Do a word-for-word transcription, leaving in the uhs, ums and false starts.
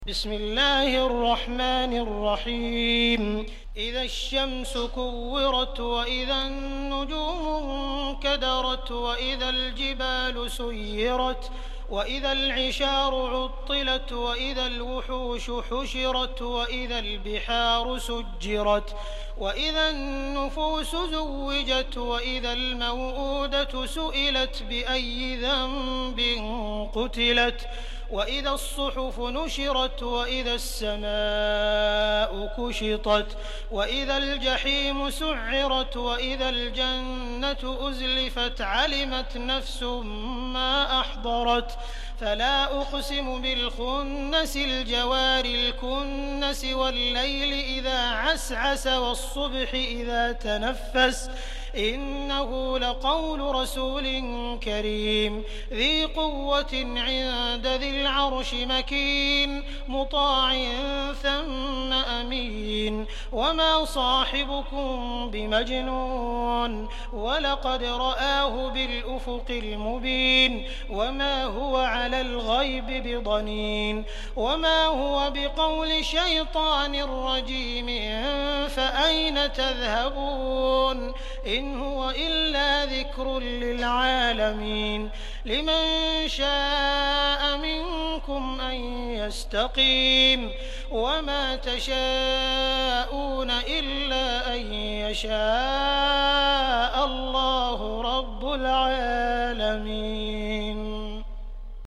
بسم الله الرحمن الرحيم إذا الشمس كورت وإذا النجوم انكدرت وإذا الجبال سيرت وإذا العشار عطلت وإذا الوحوش حشرت وإذا البحار سجرت وإذا النفوس زوجت وإذا الموءودة سئلت بأي ذنب قتلت وإذا الصحف نشرت وإذا السماء كشطت وإذا الجحيم سعرت وإذا الجنة أزلفت علمت نفس ما أحضرت فلا أقسم بالخنس الجوار الكنس والليل إذا عسعس والصبح إذا تنفس إنه لقول رسول كريم ذي قوة عند ذي العرش مكين مطاع ثم أمين وما صاحبكم بمجنون ولقد رآه بالأفق المبين وما هو على الغيب بضنين وما هو بقول شيطان رجيم فأين تذهبون إن هو إلا ذكر للعالمين لمن شاء منكم أن يستقيم وما تشاءون إلا أن يشاء الله رب العالمين.